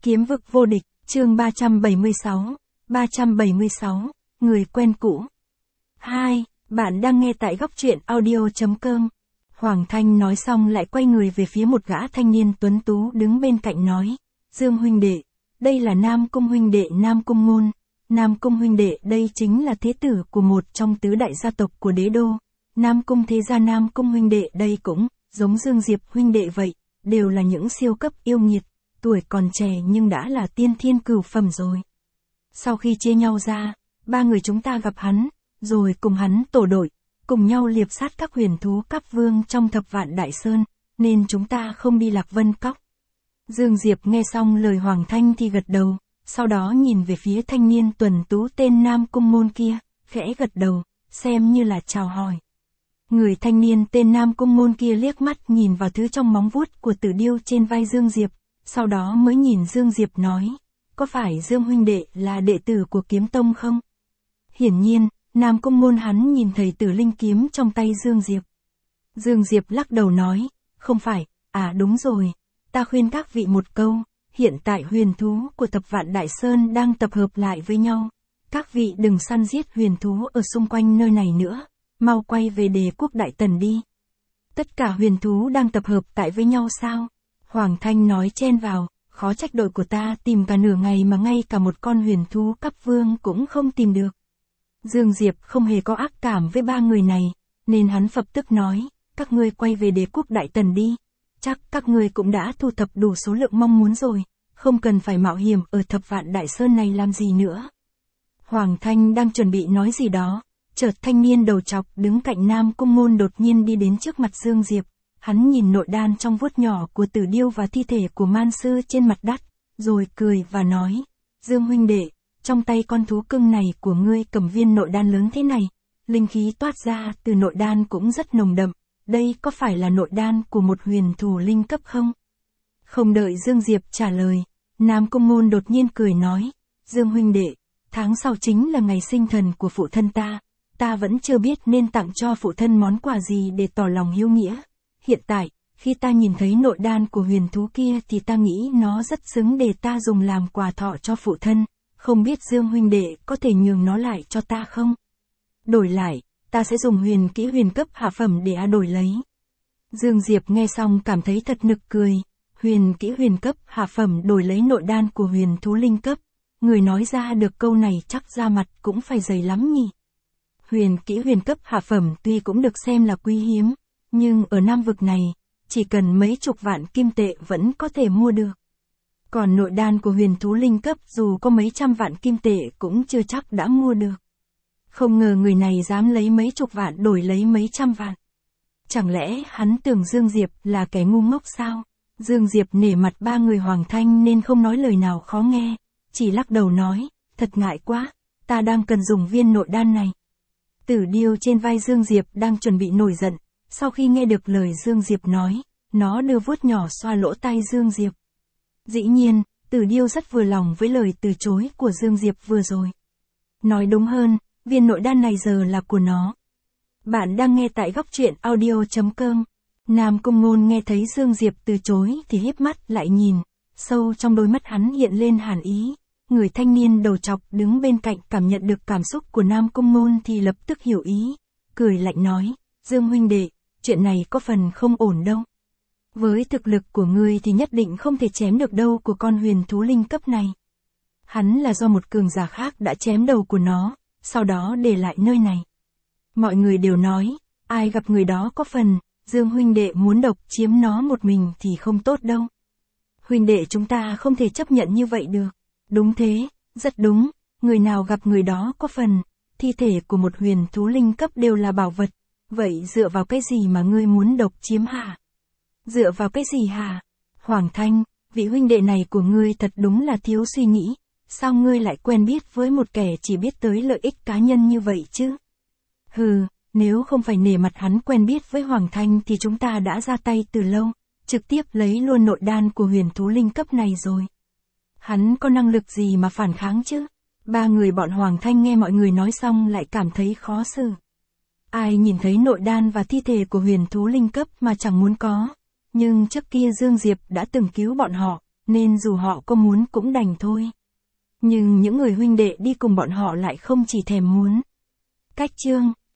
Kiếm vực vô địch, chương 376, người quen cũ. 2. Bạn đang nghe tại góc truyện audio.com. Hoàng Thanh nói xong lại quay người về phía một gã thanh niên tuấn tú đứng bên cạnh nói. Dương huynh đệ, đây là Nam Cung huynh đệ Nam Cung Ngôn. Nam Cung huynh đệ đây chính là thế tử của một trong tứ đại gia tộc của đế đô. Nam Cung thế gia Nam Cung huynh đệ đây cũng, giống Dương Diệp huynh đệ vậy, đều là những siêu cấp yêu nghiệt. Tuổi còn trẻ nhưng đã là tiên thiên cửu phẩm rồi. Sau khi chia nhau ra, ba người chúng ta gặp hắn, rồi cùng hắn tổ đội, cùng nhau liệp sát các huyền thú cấp vương trong thập vạn đại sơn, nên chúng ta không đi Lạc Vân Cốc. Dương Diệp nghe xong lời Hoàng Thanh thì gật đầu, sau đó nhìn về phía thanh niên tuấn tú tên Nam Cung Môn kia, khẽ gật đầu, xem như là chào hỏi. Người thanh niên tên Nam Cung Môn kia liếc mắt nhìn vào thứ trong móng vuốt của Tử Điêu trên vai Dương Diệp, sau đó mới nhìn Dương Diệp nói, có phải Dương huynh đệ là đệ tử của Kiếm Tông không? Hiển nhiên, Nam Cung Môn hắn nhìn thấy Tử Linh kiếm trong tay Dương Diệp. Dương Diệp lắc đầu nói, không phải, đúng rồi, ta khuyên các vị một câu, hiện tại huyền thú của thập vạn đại sơn đang tập hợp lại với nhau. Các vị đừng săn giết huyền thú ở xung quanh nơi này nữa, mau quay về Đế quốc Đại Tần đi. Tất cả huyền thú đang tập hợp tại với nhau sao? Hoàng Thanh nói chen vào, khó trách đội của ta tìm cả nửa ngày mà ngay cả một con huyền thú cấp vương cũng không tìm được. Dương Diệp không hề có ác cảm với ba người này, nên hắn phập tức nói, các ngươi quay về Đế quốc Đại Tần đi. Chắc các ngươi cũng đã thu thập đủ số lượng mong muốn rồi, không cần phải mạo hiểm ở thập vạn đại sơn này làm gì nữa. Hoàng Thanh đang chuẩn bị nói gì đó, chợt thanh niên đầu trọc đứng cạnh Nam Cung Ngôn đột nhiên đi đến trước mặt Dương Diệp. Hắn nhìn nội đan trong vuốt nhỏ của Tử Điêu và thi thể của man sư trên mặt đất, rồi cười và nói, Dương huynh đệ, trong tay con thú cưng này của ngươi cầm viên nội đan lớn thế này, linh khí toát ra từ nội đan cũng rất nồng đậm, đây có phải là nội đan của một huyền thủ linh cấp không? Không đợi Dương Diệp trả lời, Nam Cung Ngôn đột nhiên cười nói, Dương huynh đệ, tháng sau chính là ngày sinh thần của phụ thân ta vẫn chưa biết nên tặng cho phụ thân món quà gì để tỏ lòng hiếu nghĩa. Hiện tại, khi ta nhìn thấy nội đan của huyền thú kia thì ta nghĩ nó rất xứng để ta dùng làm quà thọ cho phụ thân, không biết Dương huynh đệ có thể nhường nó lại cho ta không? Đổi lại, ta sẽ dùng huyền kỹ huyền cấp hạ phẩm để đổi lấy. Dương Diệp nghe xong cảm thấy thật nực cười, huyền kỹ huyền cấp hạ phẩm đổi lấy nội đan của huyền thú linh cấp, người nói ra được câu này chắc da mặt cũng phải dày lắm nhỉ. Huyền kỹ huyền cấp hạ phẩm tuy cũng được xem là quý hiếm, nhưng ở Nam vực này, chỉ cần mấy chục vạn kim tệ vẫn có thể mua được. Còn nội đan của huyền thú linh cấp dù có mấy trăm vạn kim tệ cũng chưa chắc đã mua được. Không ngờ người này dám lấy mấy chục vạn đổi lấy mấy trăm vạn. Chẳng lẽ hắn tưởng Dương Diệp là kẻ ngu ngốc sao? Dương Diệp nể mặt ba người Hoàng Thanh nên không nói lời nào khó nghe, chỉ lắc đầu nói, thật ngại quá, ta đang cần dùng viên nội đan này. Tử Điêu trên vai Dương Diệp đang chuẩn bị nổi giận, sau khi nghe được lời Dương Diệp nói, nó đưa vuốt nhỏ xoa lỗ tai Dương Diệp. Dĩ nhiên, Tử Điêu rất vừa lòng với lời từ chối của Dương Diệp vừa rồi. Nói đúng hơn, viên nội đan này giờ là của nó. Bạn đang nghe tại góc truyện audio.com. Nam Cung Ngôn nghe thấy Dương Diệp từ chối thì híp mắt lại nhìn, sâu trong đôi mắt hắn hiện lên hàn ý. Người thanh niên đầu trọc đứng bên cạnh cảm nhận được cảm xúc của Nam Cung Ngôn thì lập tức hiểu ý, cười lạnh nói, Dương huynh đệ, chuyện này có phần không ổn đâu. Với thực lực của ngươi thì nhất định không thể chém được đâu của con huyền thú linh cấp này. Hắn là do một cường giả khác đã chém đầu của nó, sau đó để lại nơi này. Mọi người đều nói, ai gặp người đó có phần, Dương huynh đệ muốn độc chiếm nó một mình thì không tốt đâu. Huynh đệ chúng ta không thể chấp nhận như vậy được. Đúng thế, rất đúng, người nào gặp người đó có phần, thi thể của một huyền thú linh cấp đều là bảo vật, vậy dựa vào cái gì mà ngươi muốn độc chiếm hả? Dựa vào cái gì hả? Hoàng Thanh, vị huynh đệ này của ngươi thật đúng là thiếu suy nghĩ, sao ngươi lại quen biết với một kẻ chỉ biết tới lợi ích cá nhân như vậy chứ? Hừ, nếu không phải nể mặt hắn quen biết với Hoàng Thanh thì chúng ta đã ra tay từ lâu, trực tiếp lấy luôn nội đan của huyền thú linh cấp này rồi. Hắn có năng lực gì mà phản kháng chứ? Ba người bọn Hoàng Thanh nghe mọi người nói xong lại cảm thấy khó xử. Ai nhìn thấy nội đan và thi thể của huyền thú linh cấp mà chẳng muốn có. Nhưng trước kia Dương Diệp đã từng cứu bọn họ, nên dù họ có muốn cũng đành thôi. Nhưng những người huynh đệ đi cùng bọn họ lại không chỉ thèm muốn. Cách chương